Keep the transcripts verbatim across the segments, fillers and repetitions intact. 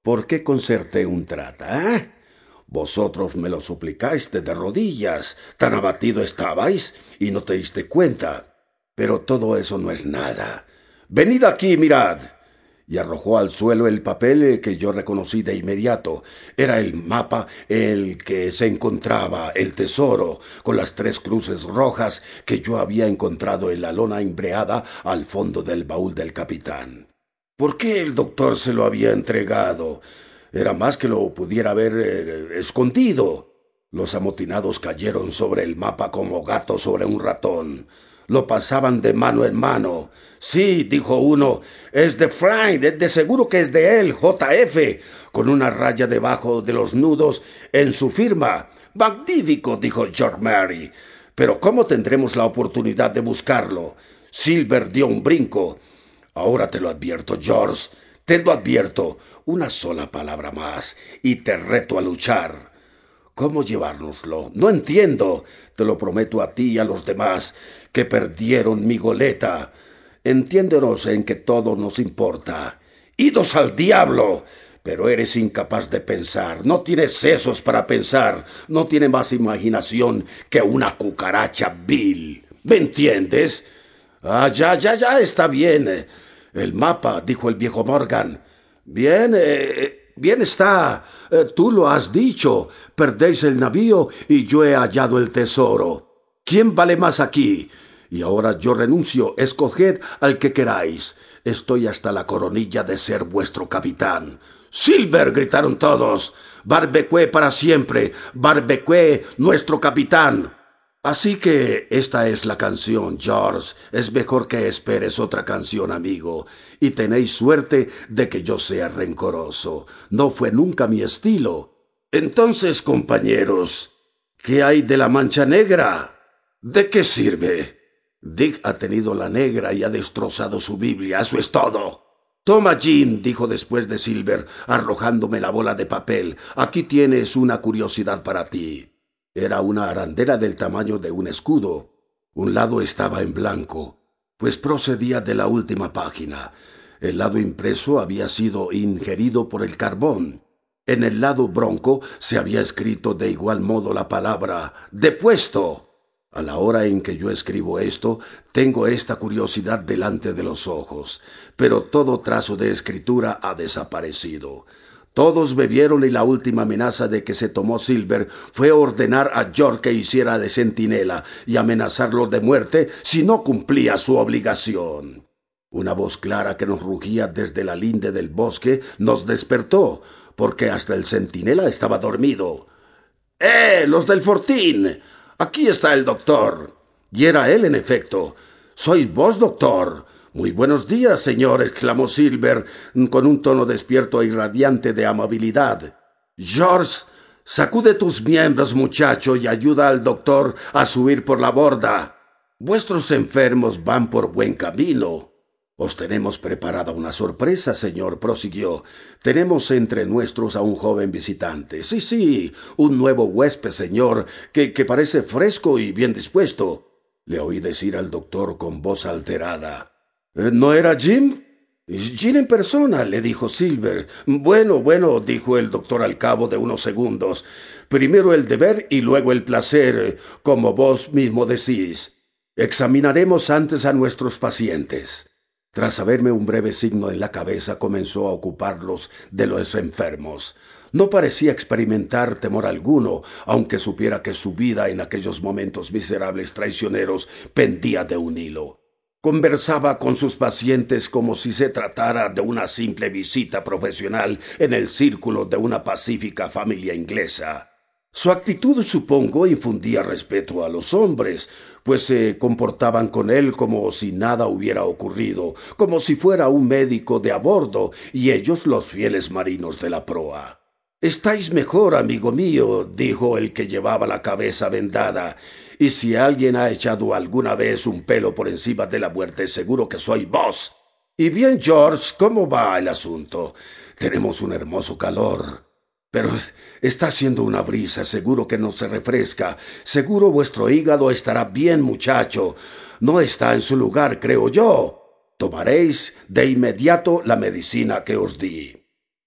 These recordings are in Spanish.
¿Por qué concerté un trata, eh? Vosotros me lo suplicaste de rodillas, tan abatido estabais y no te diste cuenta. Pero todo eso no es nada. Venid aquí, mirad. Y arrojó al suelo el papel que yo reconocí de inmediato. Era el mapa en el que se encontraba el tesoro, con las tres cruces rojas que yo había encontrado en la lona embreada al fondo del baúl del capitán. ¿Por qué el doctor se lo había entregado? Era más que lo pudiera haber eh, escondido. Los amotinados cayeron sobre el mapa como gatos sobre un ratón. Lo pasaban de mano en mano. Sí, dijo uno, es de Frank, de seguro que es de él, J F, con una raya debajo de los nudos en su firma. Magnífico, dijo George Mary. Pero ¿cómo tendremos la oportunidad de buscarlo? Silver dio un brinco. Ahora te lo advierto, George, te lo advierto. Una sola palabra más y te reto a luchar. ¿Cómo llevárnoslo? No entiendo. Te lo prometo a ti y a los demás que perdieron mi goleta. Entiéndenos en que todo nos importa. ¡Idos al diablo! Pero eres incapaz de pensar. No tienes sesos para pensar. No tienes más imaginación que una cucaracha vil. ¿Me entiendes? Ah, ya, ya, ya, está bien. El mapa, dijo el viejo Morgan. Bien, eh... Bien está, eh, tú lo has dicho, perdéis el navío y yo he hallado el tesoro. ¿Quién vale más aquí? Y ahora yo renuncio, escoged al que queráis. Estoy hasta la coronilla de ser vuestro capitán. ¡Silver! Gritaron todos. ¡Barbecue para siempre! ¡Barbecue, nuestro capitán! Así que esta es la canción, George. Es mejor que esperes otra canción, amigo. Y tenéis suerte de que yo sea rencoroso. No fue nunca mi estilo. Entonces, compañeros, ¿qué hay de la mancha negra? ¿De qué sirve? Dick ha tenido la negra y ha destrozado su Biblia. Eso es todo. Toma, Jim, dijo después de Silver, arrojándome la bola de papel. Aquí tienes una curiosidad para ti. Era una arandela del tamaño de un escudo. Un lado estaba en blanco, pues procedía de la última página. El lado impreso había sido ingerido por el carbón. En el lado bronco se había escrito de igual modo la palabra «depuesto». A la hora en que yo escribo esto, tengo esta curiosidad delante de los ojos, pero todo trazo de escritura ha desaparecido. Todos bebieron y la última amenaza de que se tomó Silver fue ordenar a George que hiciera de centinela y amenazarlo de muerte si no cumplía su obligación. Una voz clara que nos rugía desde la linde del bosque nos despertó, porque hasta el centinela estaba dormido. ¡Eh, los del fortín! Aquí está el doctor. Y era él, en efecto. ¿Sois vos, doctor? Muy buenos días, señor, exclamó Silver, con un tono despierto e irradiante de amabilidad. George, sacude tus miembros, muchacho, y ayuda al doctor a subir por la borda. Vuestros enfermos van por buen camino. Os tenemos preparada una sorpresa, señor, prosiguió. Tenemos entre nuestros a un joven visitante. Sí, sí, un nuevo huésped, señor, que, que parece fresco y bien dispuesto. Le oí decir al doctor con voz alterada. ¿No era Jim? Jim en persona, le dijo Silver. Bueno, bueno, dijo el doctor al cabo de unos segundos. Primero el deber y luego el placer, como vos mismo decís. Examinaremos antes a nuestros pacientes. Tras haberme un breve signo en la cabeza, comenzó a ocuparlos de los enfermos. No parecía experimentar temor alguno, aunque supiera que su vida en aquellos momentos miserables traicioneros pendía de un hilo. Conversaba con sus pacientes como si se tratara de una simple visita profesional en el círculo de una pacífica familia inglesa. Su actitud, supongo, infundía respeto a los hombres, pues se comportaban con él como si nada hubiera ocurrido, como si fuera un médico de a bordo y ellos los fieles marinos de la proa. «Estáis mejor, amigo mío», dijo el que llevaba la cabeza vendada, «y si alguien ha echado alguna vez un pelo por encima de la muerte, seguro que sois vos. Y bien, George, ¿cómo va el asunto? Tenemos un hermoso calor, pero está haciendo una brisa, seguro que no se refresca. Seguro vuestro hígado estará bien, muchacho. No está en su lugar, creo yo. Tomaréis de inmediato la medicina que os di».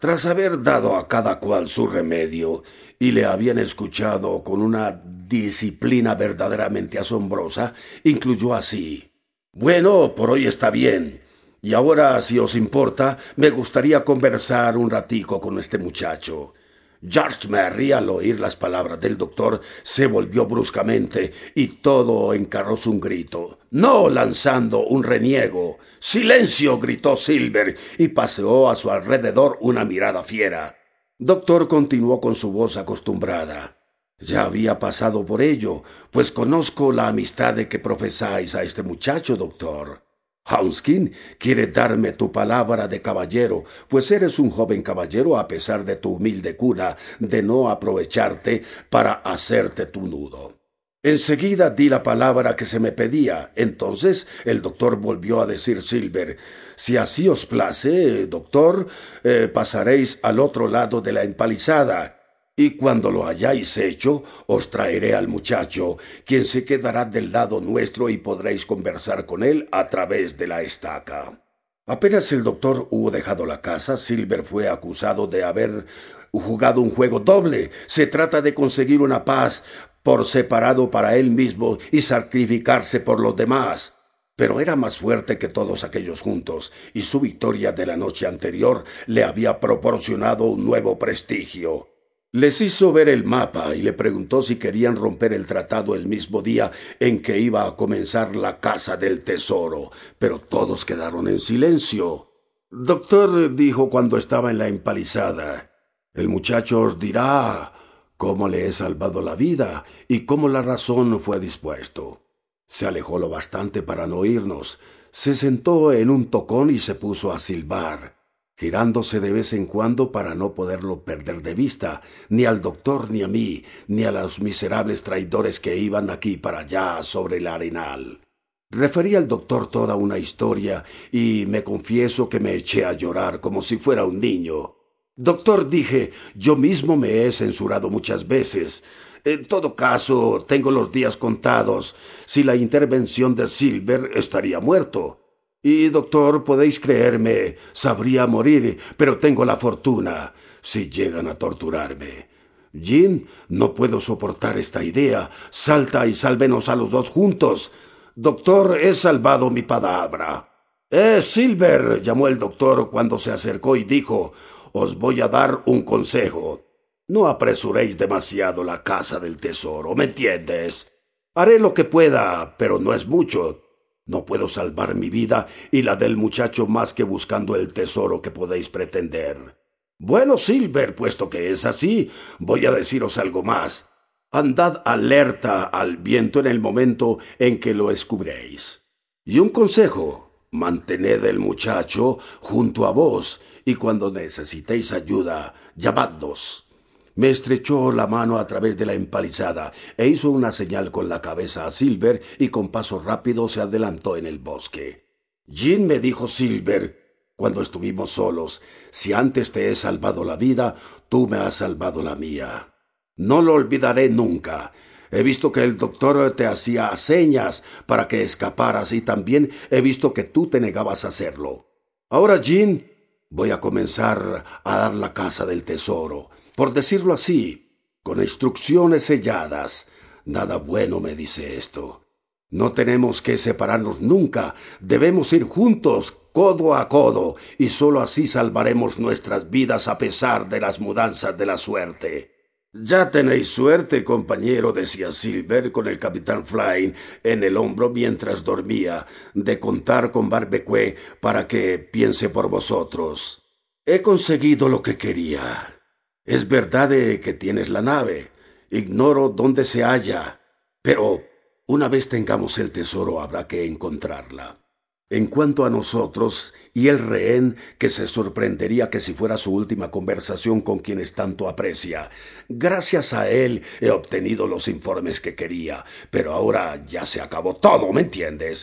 Tras haber dado a cada cual su remedio y le habían escuchado con una disciplina verdaderamente asombrosa, incluyó así: Bueno, por hoy está bien. Y ahora, si os importa, me gustaría conversar un ratico con este muchacho. George Merry, al oír las palabras del doctor, se volvió bruscamente y todo encarrozó un grito. No, lanzando un reniego. ¡Silencio! Gritó Silver y paseó a su alrededor una mirada fiera. Doctor continuó con su voz acostumbrada. Ya había pasado por ello, pues conozco la amistad de que profesáis a este muchacho, doctor. Hounskin quiere darme tu palabra de caballero, pues eres un joven caballero a pesar de tu humilde cuna, de no aprovecharte para hacerte tu nudo. Enseguida di la palabra que se me pedía. Entonces el doctor volvió a decir Silver: Si así os place, doctor, eh, pasaréis al otro lado de la empalizada. Y cuando lo hayáis hecho, os traeré al muchacho, quien se quedará del lado nuestro y podréis conversar con él a través de la estaca. Apenas el doctor hubo dejado la casa, Silver fue acusado de haber jugado un juego doble. Se trata de conseguir una paz por separado para él mismo y sacrificarse por los demás. Pero era más fuerte que todos aquellos juntos, y su victoria de la noche anterior le había proporcionado un nuevo prestigio. Les hizo ver el mapa y le preguntó si querían romper el tratado el mismo día en que iba a comenzar la caza del tesoro, pero todos quedaron en silencio. Doctor, dijo cuando estaba en la empalizada, el muchacho os dirá cómo le he salvado la vida y cómo la razón fue dispuesto. Se alejó lo bastante para no oírnos, se sentó en un tocón y se puso a silbar, girándose de vez en cuando para no poderlo perder de vista, ni al doctor ni a mí, ni a los miserables traidores que iban aquí para allá sobre el arenal. Referí al doctor toda una historia y me confieso que me eché a llorar como si fuera un niño. Doctor, dije, yo mismo me he censurado muchas veces. En todo caso, tengo los días contados. Si la intervención de Silver, estaría muerto. Y, doctor, podéis creerme, sabría morir, pero tengo la fortuna, si llegan a torturarme. Jean, no puedo soportar esta idea. Salta y sálvenos a los dos juntos. Doctor, he salvado mi palabra. —¡Eh, Silver! —llamó el doctor cuando se acercó y dijo— Os voy a dar un consejo. No apresuréis demasiado la caza del tesoro, ¿me entiendes? Haré lo que pueda, pero no es mucho. No puedo salvar mi vida y la del muchacho más que buscando el tesoro que podéis pretender. Bueno, Silver, puesto que es así, voy a deciros algo más. Andad alerta al viento en el momento en que lo descubréis. Y un consejo, mantened el muchacho junto a vos, y cuando necesitéis ayuda, llamadnos. Me estrechó la mano a través de la empalizada e hizo una señal con la cabeza a Silver y con paso rápido se adelantó en el bosque. Jean, me dijo Silver, cuando estuvimos solos, si antes te he salvado la vida, tú me has salvado la mía. No lo olvidaré nunca. He visto que el doctor te hacía señas para que escaparas y también he visto que tú te negabas a hacerlo. Ahora, Jean, voy a comenzar a dar la caza del tesoro, por decirlo así, con instrucciones selladas. Nada bueno me dice esto. No tenemos que separarnos nunca, debemos ir juntos, codo a codo, y sólo así salvaremos nuestras vidas a pesar de las mudanzas de la suerte. Ya tenéis suerte, compañero, decía Silver con el capitán Flynn en el hombro mientras dormía, de contar con Barbecue para que piense por vosotros. He conseguido lo que quería. Es verdad que tienes la nave. Ignoro dónde se halla, pero una vez tengamos el tesoro habrá que encontrarla. En cuanto a nosotros y el rehén, que se sorprendería que si fuera su última conversación con quienes tanto aprecia, gracias a él he obtenido los informes que quería, pero ahora ya se acabó todo, ¿me entiendes?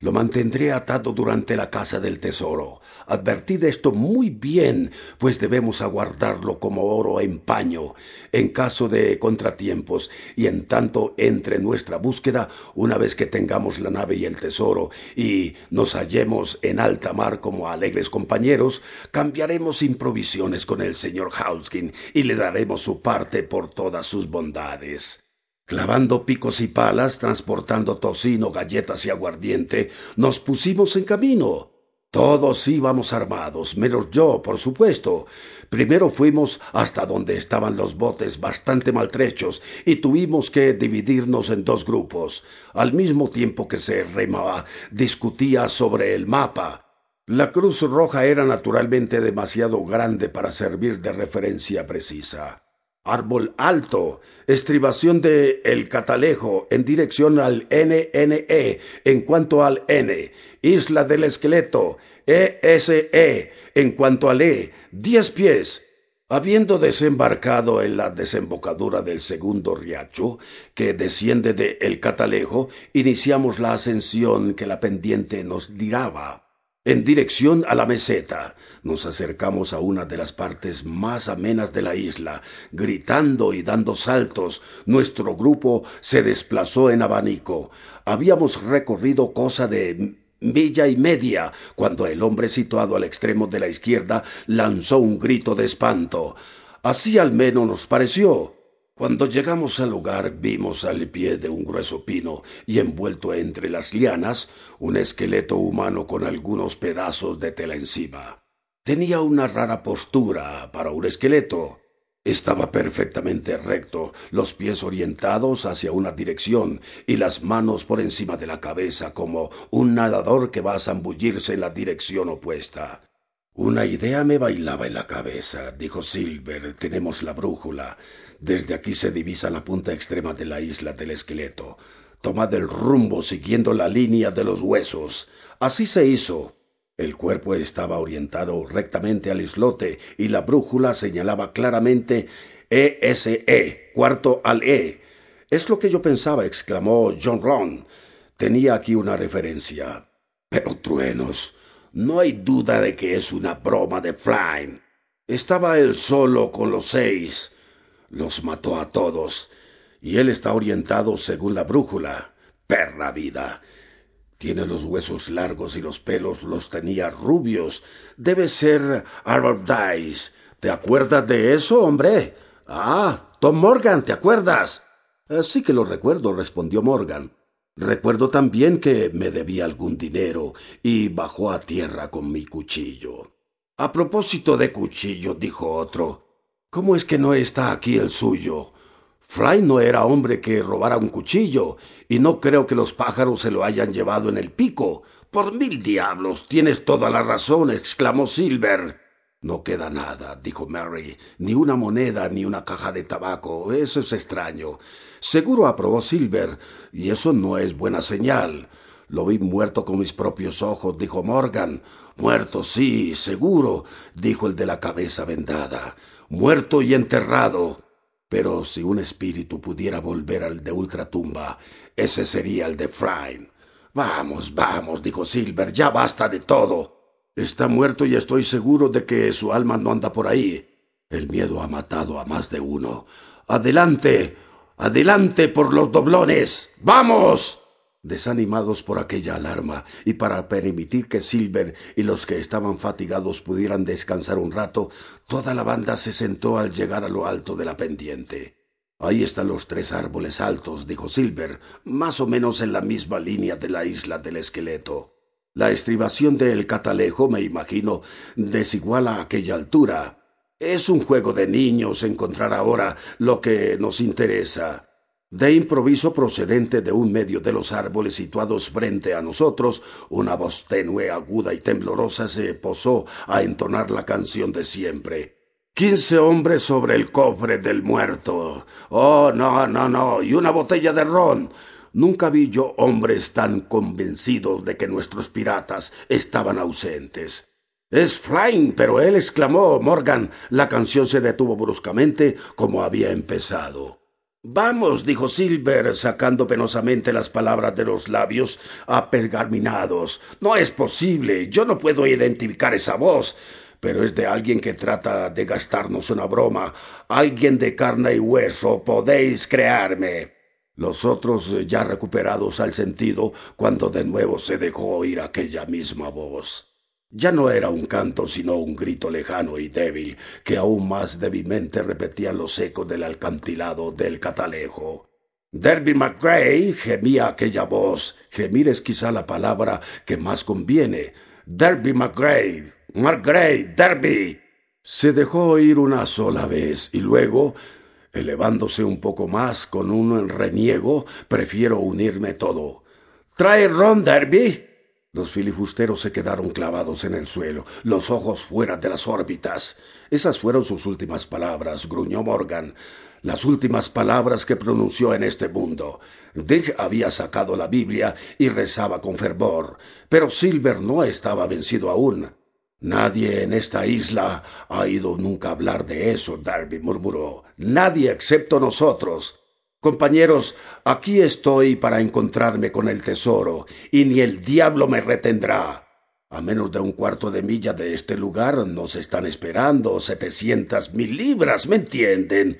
Lo mantendré atado durante la caza del tesoro. Advertid esto muy bien, pues debemos aguardarlo como oro en paño, en caso de contratiempos, y en tanto entre nuestra búsqueda, una vez que tengamos la nave y el tesoro, y nos hallemos en alta mar como alegres compañeros, cambiaremos sin provisiones con el señor Hawkins, y le daremos su parte por todas sus bondades. Clavando picos y palas, transportando tocino, galletas y aguardiente, nos pusimos en camino. Todos íbamos armados, menos yo, por supuesto. Primero fuimos hasta donde estaban los botes bastante maltrechos y tuvimos que dividirnos en dos grupos. Al mismo tiempo que se remaba, discutía sobre el mapa. La Cruz Roja era naturalmente demasiado grande para servir de referencia precisa. Árbol alto, estribación de El Catalejo en dirección al N N E en cuanto al N, Isla del Esqueleto, E S E en cuanto al E, diez pies. Habiendo desembarcado en la desembocadura del segundo riacho, que desciende de El Catalejo, iniciamos la ascensión que la pendiente nos diraba. En dirección a la meseta, nos acercamos a una de las partes más amenas de la isla. Gritando y dando saltos, nuestro grupo se desplazó en abanico. Habíamos recorrido cosa de milla y media, cuando el hombre situado al extremo de la izquierda lanzó un grito de espanto. Así al menos nos pareció. Cuando llegamos al lugar vimos al pie de un grueso pino y envuelto entre las lianas un esqueleto humano con algunos pedazos de tela encima. Tenía una rara postura para un esqueleto. Estaba perfectamente recto, los pies orientados hacia una dirección y las manos por encima de la cabeza como un nadador que va a zambullirse en la dirección opuesta. Una idea me bailaba en la cabeza, dijo Silver. Tenemos la brújula. Desde aquí se divisa la punta extrema de la isla del esqueleto. Tomad el rumbo siguiendo la línea de los huesos. Así se hizo. El cuerpo estaba orientado rectamente al islote y la brújula señalaba claramente E S E, cuarto al E. Es lo que yo pensaba, exclamó John Ron. Tenía aquí una referencia. Pero truenos, no hay duda de que es una broma de Flynn. Estaba él solo con los seis. Los mató a todos. Y él está orientado según la brújula. Perra vida. Tiene los huesos largos y los pelos los tenía rubios. Debe ser Albert Dice. ¿Te acuerdas de eso, hombre? Ah, Tom Morgan, ¿te acuerdas? Eh, sí que lo recuerdo, respondió Morgan. Recuerdo también que me debía algún dinero y bajó a tierra con mi cuchillo. A propósito de cuchillo, dijo otro, ¿cómo es que no está aquí el suyo? Fly no era hombre que robara un cuchillo, y no creo que los pájaros se lo hayan llevado en el pico. Por mil diablos, tienes toda la razón, exclamó Silver. No queda nada, dijo Mary, ni una moneda ni una caja de tabaco. Eso es extraño. Seguro, aprobó Silver, y eso no es buena señal. Lo vi muerto con mis propios ojos, dijo Morgan. Muerto, sí, seguro, dijo el de la cabeza vendada. Muerto y enterrado. Pero si un espíritu pudiera volver al de ultratumba, ese sería el de Flynn. Vamos, vamos, dijo Silver, ya basta de todo. Está muerto y estoy seguro de que su alma no anda por ahí. El miedo ha matado a más de uno. ¡Adelante! ¡Adelante por los doblones! ¡Vamos! Desanimados por aquella alarma y para permitir que Silver y los que estaban fatigados pudieran descansar un rato, toda la banda se sentó al llegar a lo alto de la pendiente. Ahí están los tres árboles altos, dijo Silver, más o menos en la misma línea de la isla del esqueleto. La estribación del Catalejo, me imagino, desiguala aquella altura. Es un juego de niños encontrar ahora lo que nos interesa. De improviso, procedente de un medio de los árboles situados frente a nosotros, una voz tenue, aguda y temblorosa se posó a entonar la canción de siempre. Quince hombres sobre el cofre del muerto. Oh, no, no, no, y una botella de ron. Nunca vi yo hombres tan convencidos de que nuestros piratas estaban ausentes. «Es Flynn», pero él exclamó Morgan. La canción se detuvo bruscamente como había empezado. Vamos, dijo Silver, sacando penosamente las palabras de los labios apergaminados. No es posible. Yo no puedo identificar esa voz. Pero es de alguien que trata de gastarnos una broma. Alguien de carne y hueso. Podéis crearme. Los otros, ya recuperados al sentido, cuando de nuevo se dejó oír aquella misma voz. Ya no era un canto, sino un grito lejano y débil, que aún más débilmente repetían los ecos del acantilado del Catalejo. «Derby McGray», gemía aquella voz. Gemir es quizá la palabra que más conviene. «Derby McGray, McGray, Derby». Se dejó oír una sola vez y luego, elevándose un poco más con un reniego, «Prefiero unirme todo». «¿Trae ron, Derby?» Los filibusteros se quedaron clavados en el suelo, los ojos fuera de las órbitas. Esas fueron sus últimas palabras, gruñó Morgan, las últimas palabras que pronunció en este mundo. Dick había sacado la Biblia y rezaba con fervor, pero Silver no estaba vencido aún. «Nadie en esta isla ha oído nunca hablar de eso», Derby murmuró. «Nadie excepto nosotros». «Compañeros, aquí estoy para encontrarme con el tesoro, y ni el diablo me retendrá. A menos de un cuarto de milla de este lugar nos están esperando setecientas mil libras, ¿me entienden?